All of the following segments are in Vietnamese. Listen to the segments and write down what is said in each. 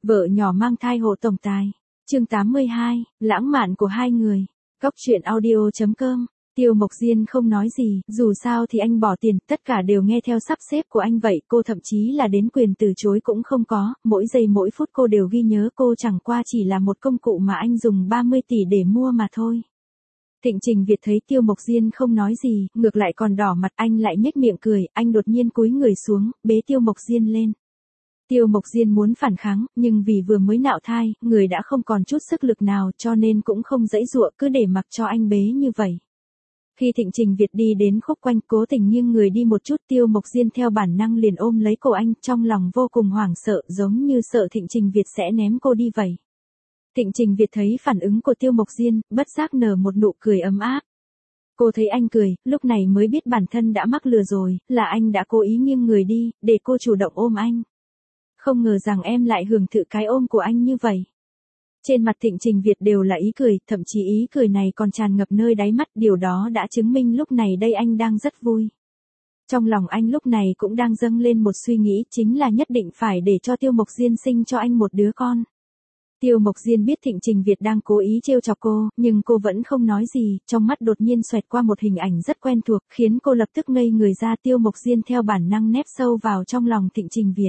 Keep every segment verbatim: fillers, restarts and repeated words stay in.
Vợ nhỏ mang thai hộ tổng tài. Chương tám mươi hai, lãng mạn của hai người. Cóc truyện audio chấm com. Tiêu Mộc Diên không nói gì, dù sao thì anh bỏ tiền, tất cả đều nghe theo sắp xếp của anh vậy, cô thậm chí là đến quyền từ chối cũng không có, mỗi giây mỗi phút cô đều ghi nhớ cô chẳng qua chỉ là một công cụ mà anh dùng ba mươi tỷ để mua mà thôi. Thịnh Trình Việt thấy Tiêu Mộc Diên không nói gì, ngược lại còn đỏ mặt, anh lại nhếch miệng cười, anh đột nhiên cúi người xuống, bế Tiêu Mộc Diên lên. Tiêu Mộc Diên muốn phản kháng, nhưng vì vừa mới nạo thai, người đã không còn chút sức lực nào cho nên cũng không giãy giụa, cứ để mặc cho anh bế như vậy. Khi Thịnh Trình Việt đi đến khúc quanh, cố tình nghiêng người đi một chút, Tiêu Mộc Diên theo bản năng liền ôm lấy cổ anh, trong lòng vô cùng hoảng sợ, giống như sợ Thịnh Trình Việt sẽ ném cô đi vậy. Thịnh Trình Việt thấy phản ứng của Tiêu Mộc Diên, bất giác nở một nụ cười ấm áp. Cô thấy anh cười, lúc này mới biết bản thân đã mắc lừa rồi, là anh đã cố ý nghiêng người đi, để cô chủ động ôm anh. Không ngờ rằng em lại hưởng thụ cái ôm của anh như vậy. Trên mặt Thịnh Trình Việt đều là ý cười, thậm chí ý cười này còn tràn ngập nơi đáy mắt, điều đó đã chứng minh lúc này đây anh đang rất vui. Trong lòng anh lúc này cũng đang dâng lên một suy nghĩ, chính là nhất định phải để cho Tiêu Mộc Diên sinh cho anh một đứa con. Tiêu Mộc Diên biết Thịnh Trình Việt đang cố ý trêu chọc cô, nhưng cô vẫn không nói gì, trong mắt đột nhiên xoẹt qua một hình ảnh rất quen thuộc, khiến cô lập tức ngây người ra. Tiêu Mộc Diên theo bản năng nép sâu vào trong lòng Thịnh Trình Việt.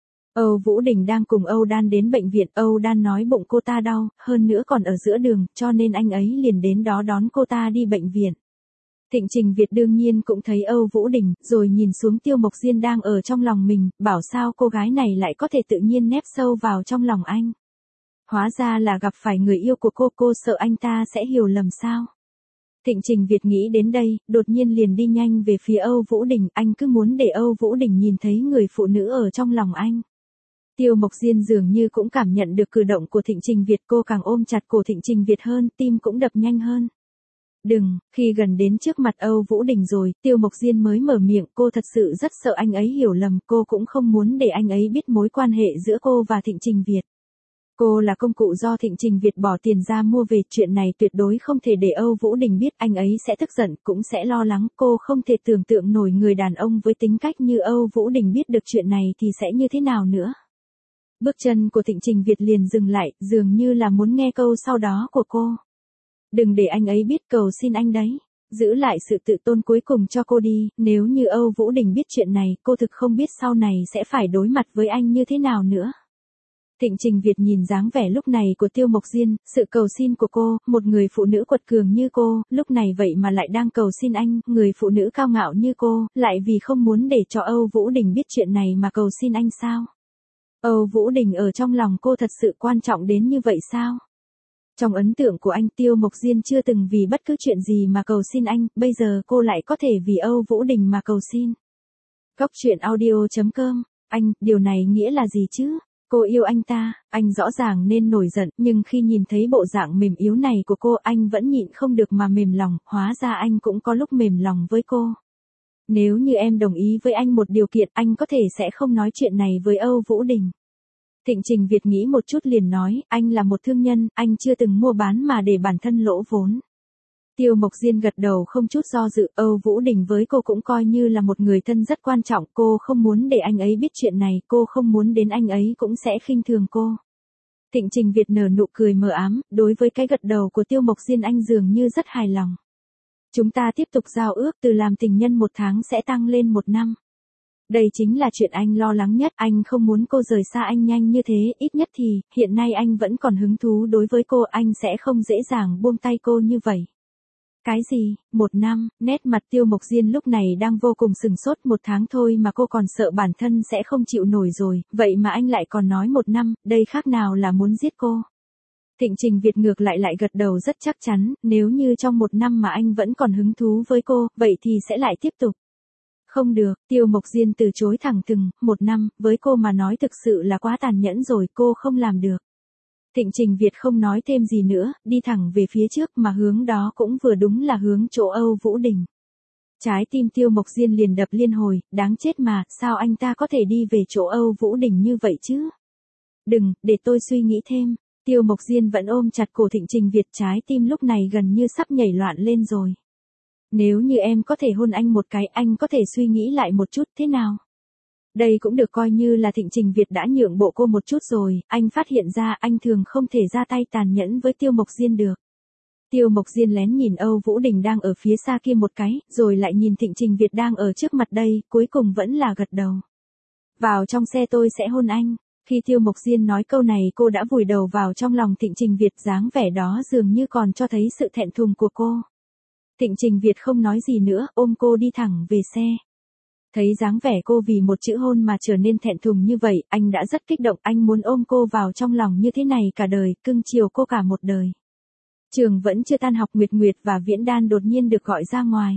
Âu Vũ Đình đang cùng Âu Đan đến bệnh viện, Âu Đan nói bụng cô ta đau, hơn nữa còn ở giữa đường, cho nên anh ấy liền đến đó đón cô ta đi bệnh viện. Thịnh Trình Việt đương nhiên cũng thấy Âu Vũ Đình, rồi nhìn xuống Tiêu Mộc Diên đang ở trong lòng mình, bảo sao cô gái này lại có thể tự nhiên nép sâu vào trong lòng anh. Hóa ra là gặp phải người yêu của cô, cô sợ anh ta sẽ hiểu lầm sao. Thịnh Trình Việt nghĩ đến đây, đột nhiên liền đi nhanh về phía Âu Vũ Đình, anh cứ muốn để Âu Vũ Đình nhìn thấy người phụ nữ ở trong lòng anh. Tiêu Mộc Diên dường như cũng cảm nhận được cử động của Thịnh Trình Việt, cô càng ôm chặt cổ Thịnh Trình Việt hơn, tim cũng đập nhanh hơn. Đừng, khi gần đến trước mặt Âu Vũ Đình rồi, Tiêu Mộc Diên mới mở miệng, cô thật sự rất sợ anh ấy hiểu lầm, cô cũng không muốn để anh ấy biết mối quan hệ giữa cô và Thịnh Trình Việt. Cô là công cụ do Thịnh Trình Việt bỏ tiền ra mua về, chuyện này tuyệt đối không thể để Âu Vũ Đình biết, anh ấy sẽ tức giận, cũng sẽ lo lắng, cô không thể tưởng tượng nổi người đàn ông với tính cách như Âu Vũ Đình biết được chuyện này thì sẽ như thế nào nữa. Bước chân của Thịnh Trình Việt liền dừng lại, dường như là muốn nghe câu sau đó của cô. Đừng để anh ấy biết, cầu xin anh đấy. Giữ lại sự tự tôn cuối cùng cho cô đi, nếu như Âu Vũ Đình biết chuyện này, cô thực không biết sau này sẽ phải đối mặt với anh như thế nào nữa. Thịnh Trình Việt nhìn dáng vẻ lúc này của Tiêu Mộc Diên, sự cầu xin của cô, một người phụ nữ quật cường như cô, lúc này vậy mà lại đang cầu xin anh, người phụ nữ cao ngạo như cô, lại vì không muốn để cho Âu Vũ Đình biết chuyện này mà cầu xin anh sao? Âu Vũ Đình ở trong lòng cô thật sự quan trọng đến như vậy sao? Trong ấn tượng của anh, Tiêu Mộc Diên chưa từng vì bất cứ chuyện gì mà cầu xin anh, bây giờ cô lại có thể vì Âu Vũ Đình mà cầu xin. Cóc truyện audio chấm com. Anh, điều này nghĩa là gì chứ? Cô yêu anh ta, anh rõ ràng nên nổi giận, nhưng khi nhìn thấy bộ dạng mềm yếu này của cô, anh vẫn nhịn không được mà mềm lòng, hóa ra anh cũng có lúc mềm lòng với cô. Nếu như em đồng ý với anh một điều kiện, anh có thể sẽ không nói chuyện này với Âu Vũ Đình. Thịnh Trình Việt nghĩ một chút liền nói, anh là một thương nhân, anh chưa từng mua bán mà để bản thân lỗ vốn. Tiêu Mộc Diên gật đầu không chút do dự, Âu Vũ Đình với cô cũng coi như là một người thân rất quan trọng, cô không muốn để anh ấy biết chuyện này, cô không muốn đến anh ấy cũng sẽ khinh thường cô. Thịnh Trình Việt nở nụ cười mờ ám, đối với cái gật đầu của Tiêu Mộc Diên anh dường như rất hài lòng. Chúng ta tiếp tục giao ước, từ làm tình nhân một tháng sẽ tăng lên một năm. Đây chính là chuyện anh lo lắng nhất, anh không muốn cô rời xa anh nhanh như thế, ít nhất thì, hiện nay anh vẫn còn hứng thú đối với cô, anh sẽ không dễ dàng buông tay cô như vậy. Cái gì, một năm, nét mặt Tiêu Mộc Diên lúc này đang vô cùng sừng sốt, một tháng thôi mà cô còn sợ bản thân sẽ không chịu nổi rồi, vậy mà anh lại còn nói một năm, đây khác nào là muốn giết cô. Thịnh Trình Việt ngược lại lại gật đầu rất chắc chắn, nếu như trong một năm mà anh vẫn còn hứng thú với cô, vậy thì sẽ lại tiếp tục. Không được, Tiêu Mộc Diên từ chối thẳng thừng, một năm, với cô mà nói thực sự là quá tàn nhẫn rồi, cô không làm được. Thịnh Trình Việt không nói thêm gì nữa, đi thẳng về phía trước mà hướng đó cũng vừa đúng là hướng chỗ Âu Vũ Đình. Trái tim Tiêu Mộc Diên liền đập liên hồi, đáng chết mà, sao anh ta có thể đi về chỗ Âu Vũ Đình như vậy chứ? Đừng, để tôi suy nghĩ thêm. Tiêu Mộc Diên vẫn ôm chặt cổ Thịnh Trình Việt, trái tim lúc này gần như sắp nhảy loạn lên rồi. Nếu như em có thể hôn anh một cái, anh có thể suy nghĩ lại một chút, thế nào? Đây cũng được coi như là Thịnh Trình Việt đã nhượng bộ cô một chút rồi, anh phát hiện ra anh thường không thể ra tay tàn nhẫn với Tiêu Mộc Diên được. Tiêu Mộc Diên lén nhìn Âu Vũ Đình đang ở phía xa kia một cái, rồi lại nhìn Thịnh Trình Việt đang ở trước mặt đây, cuối cùng vẫn là gật đầu. Vào trong xe tôi sẽ hôn anh. Khi Tiêu Mộc Diên nói câu này cô đã vùi đầu vào trong lòng Thịnh Trình Việt, dáng vẻ đó dường như còn cho thấy sự thẹn thùng của cô. Thịnh Trình Việt không nói gì nữa, ôm cô đi thẳng về xe. Thấy dáng vẻ cô vì một chữ hôn mà trở nên thẹn thùng như vậy, anh đã rất kích động, anh muốn ôm cô vào trong lòng như thế này cả đời, cưng chiều cô cả một đời. Trường vẫn chưa tan học, Nguyệt Nguyệt và Viễn Đan đột nhiên được gọi ra ngoài.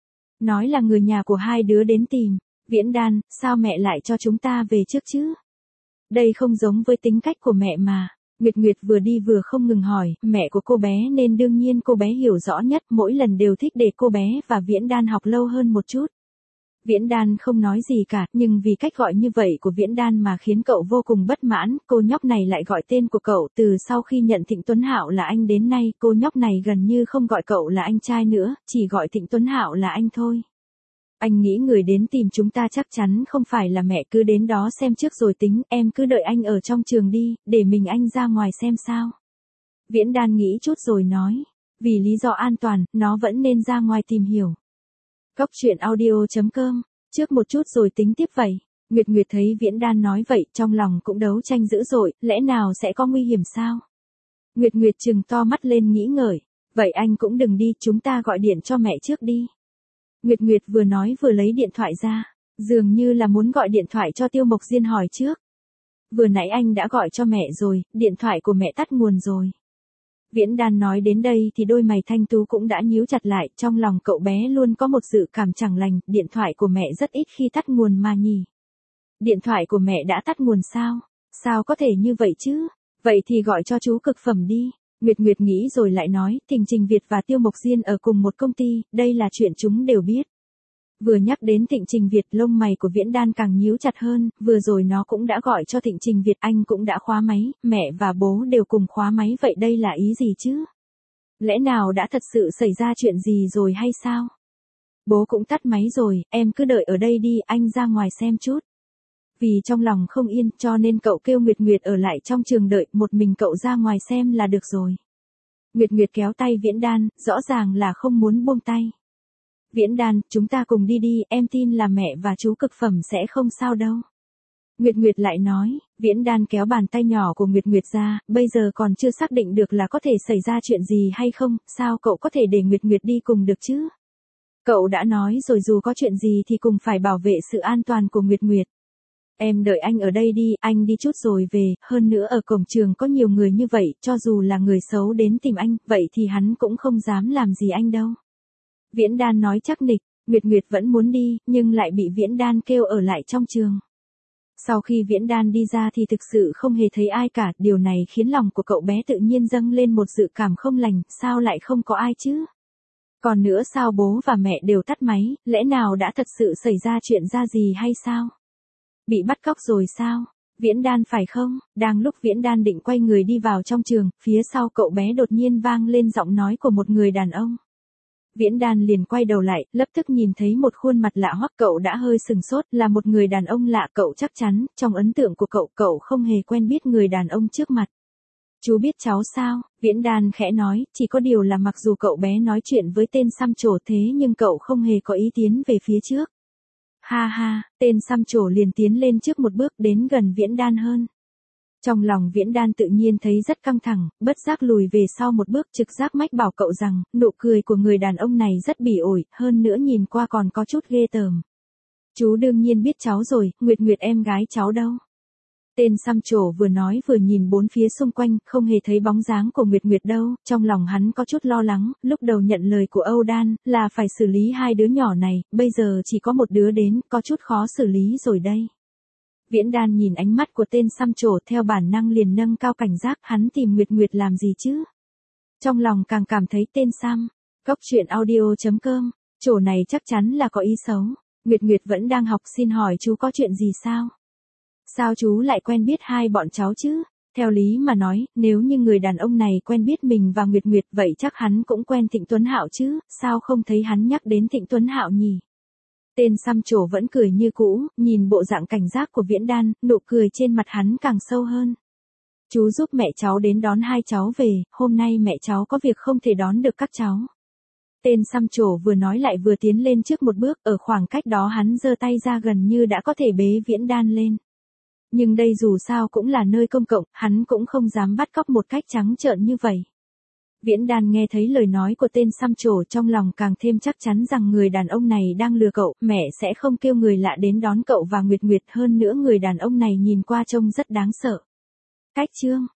Nói là người nhà của hai đứa đến tìm. Viễn Đan, sao mẹ lại cho chúng ta về trước chứ? Đây không giống với tính cách của mẹ mà. Nguyệt Nguyệt vừa đi vừa không ngừng hỏi, mẹ của cô bé nên đương nhiên cô bé hiểu rõ nhất, mỗi lần đều thích để cô bé và Viễn Đan học lâu hơn một chút. Viễn Đan không nói gì cả, nhưng vì cách gọi như vậy của Viễn Đan mà khiến cậu vô cùng bất mãn, cô nhóc này lại gọi tên của cậu. Từ sau khi nhận Thịnh Tuấn Hạo là anh đến nay, cô nhóc này gần như không gọi cậu là anh trai nữa, chỉ gọi Thịnh Tuấn Hạo là anh thôi. Anh nghĩ người đến tìm chúng ta chắc chắn không phải là mẹ, cứ đến đó xem trước rồi tính, em cứ đợi anh ở trong trường đi, để mình anh ra ngoài xem sao. Viễn Đan nghĩ chút rồi nói, vì lý do an toàn, nó vẫn nên ra ngoài tìm hiểu. Cốc truyện audio chấm com, trước một chút rồi tính tiếp vậy. Nguyệt Nguyệt thấy Viễn Đan nói vậy, trong lòng cũng đấu tranh dữ dội, lẽ nào sẽ có nguy hiểm sao? Nguyệt Nguyệt trừng to mắt lên nghĩ ngợi, vậy anh cũng đừng đi, chúng ta gọi điện cho mẹ trước đi. Nguyệt Nguyệt vừa nói vừa lấy điện thoại ra, dường như là muốn gọi điện thoại cho Tiêu Mộc Diên hỏi trước. Vừa nãy anh đã gọi cho mẹ rồi, điện thoại của mẹ tắt nguồn rồi. Viễn Đan nói đến đây thì đôi mày thanh tú cũng đã nhíu chặt lại, trong lòng cậu bé luôn có một dự cảm chẳng lành, điện thoại của mẹ rất ít khi tắt nguồn mà nhỉ. Điện thoại của mẹ đã tắt nguồn sao? Sao có thể như vậy chứ? Vậy thì gọi cho chú Cực Phẩm đi. Nguyệt Nguyệt nghĩ rồi lại nói, Thịnh Trình Việt và Tiêu Mộc Diên ở cùng một công ty, đây là chuyện chúng đều biết. Vừa nhắc đến Thịnh Trình Việt, lông mày của Viễn Đan càng nhíu chặt hơn, vừa rồi nó cũng đã gọi cho Thịnh Trình Việt, anh cũng đã khóa máy, mẹ và bố đều cùng khóa máy, vậy đây là ý gì chứ? Lẽ nào đã thật sự xảy ra chuyện gì rồi hay sao? Bố cũng tắt máy rồi, em cứ đợi ở đây đi, anh ra ngoài xem chút. Vì trong lòng không yên cho nên cậu kêu Nguyệt Nguyệt ở lại trong trường đợi, một mình cậu ra ngoài xem là được rồi. Nguyệt Nguyệt kéo tay Viễn Đan, rõ ràng là không muốn buông tay. Viễn Đan, chúng ta cùng đi đi, em tin là mẹ và chú Cực Phẩm sẽ không sao đâu. Nguyệt Nguyệt lại nói, Viễn Đan kéo bàn tay nhỏ của Nguyệt Nguyệt ra, bây giờ còn chưa xác định được là có thể xảy ra chuyện gì hay không, sao cậu có thể để Nguyệt Nguyệt đi cùng được chứ? Cậu đã nói rồi dù có chuyện gì thì cùng phải bảo vệ sự an toàn của Nguyệt Nguyệt. Em đợi anh ở đây đi, anh đi chút rồi về, hơn nữa ở cổng trường có nhiều người như vậy, cho dù là người xấu đến tìm anh, vậy thì hắn cũng không dám làm gì anh đâu. Viễn Đan nói chắc nịch, Nguyệt Nguyệt vẫn muốn đi, nhưng lại bị Viễn Đan kêu ở lại trong trường. Sau khi Viễn Đan đi ra thì thực sự không hề thấy ai cả, điều này khiến lòng của cậu bé tự nhiên dâng lên một dự cảm không lành, sao lại không có ai chứ? Còn nữa sao bố và mẹ đều tắt máy, lẽ nào đã thật sự xảy ra chuyện ra gì hay sao? Bị bắt cóc rồi sao? Viễn Đan phải không? Đang lúc Viễn Đan định quay người đi vào trong trường, phía sau cậu bé đột nhiên vang lên giọng nói của một người đàn ông. Viễn Đan liền quay đầu lại, lập tức nhìn thấy một khuôn mặt lạ hoắc, cậu đã hơi sừng sốt, là một người đàn ông lạ, cậu chắc chắn, trong ấn tượng của cậu, cậu không hề quen biết người đàn ông trước mặt. Chú biết cháu sao? Viễn Đan khẽ nói, chỉ có điều là mặc dù cậu bé nói chuyện với tên xăm trổ thế nhưng cậu không hề có ý tiến về phía trước. Ha ha, tên xăm trổ liền tiến lên trước một bước đến gần Viễn Đan hơn. Trong lòng Viễn Đan tự nhiên thấy rất căng thẳng, bất giác lùi về sau một bước, trực giác mách bảo cậu rằng, nụ cười của người đàn ông này rất bỉ ổi, hơn nữa nhìn qua còn có chút ghê tởm. Chú đương nhiên biết cháu rồi, Nguyệt Nguyệt em gái cháu đâu? Tên xăm trổ vừa nói vừa nhìn bốn phía xung quanh, không hề thấy bóng dáng của Nguyệt Nguyệt đâu, trong lòng hắn có chút lo lắng, lúc đầu nhận lời của Âu Đan, là phải xử lý hai đứa nhỏ này, bây giờ chỉ có một đứa đến, có chút khó xử lý rồi đây. Viễn Đan nhìn ánh mắt của tên xăm trổ theo bản năng liền nâng cao cảnh giác, hắn tìm Nguyệt Nguyệt làm gì chứ? Trong lòng càng cảm thấy tên xăm. Cốc truyện audio chấm com, trổ này chắc chắn là có ý xấu. Nguyệt Nguyệt vẫn đang học, xin hỏi chú có chuyện gì sao? Sao chú lại quen biết hai bọn cháu chứ? Theo lý mà nói, nếu như người đàn ông này quen biết mình và Nguyệt Nguyệt vậy chắc hắn cũng quen Thịnh Tuấn Hạo chứ, sao không thấy hắn nhắc đến Thịnh Tuấn Hạo nhỉ? Tên xăm trổ vẫn cười như cũ, nhìn bộ dạng cảnh giác của Viễn Đan, nụ cười trên mặt hắn càng sâu hơn. Chú giúp mẹ cháu đến đón hai cháu về, hôm nay mẹ cháu có việc không thể đón được các cháu. Tên xăm trổ vừa nói lại vừa tiến lên trước một bước, ở khoảng cách đó hắn giơ tay ra gần như đã có thể bế Viễn Đan lên. Nhưng đây dù sao cũng là nơi công cộng, hắn cũng không dám bắt cóc một cách trắng trợn như vậy. Viễn Đan nghe thấy lời nói của tên xăm trổ trong lòng càng thêm chắc chắn rằng người đàn ông này đang lừa cậu, mẹ sẽ không kêu người lạ đến đón cậu và Nguyệt Nguyệt, hơn nữa người đàn ông này nhìn qua trông rất đáng sợ. Cách chương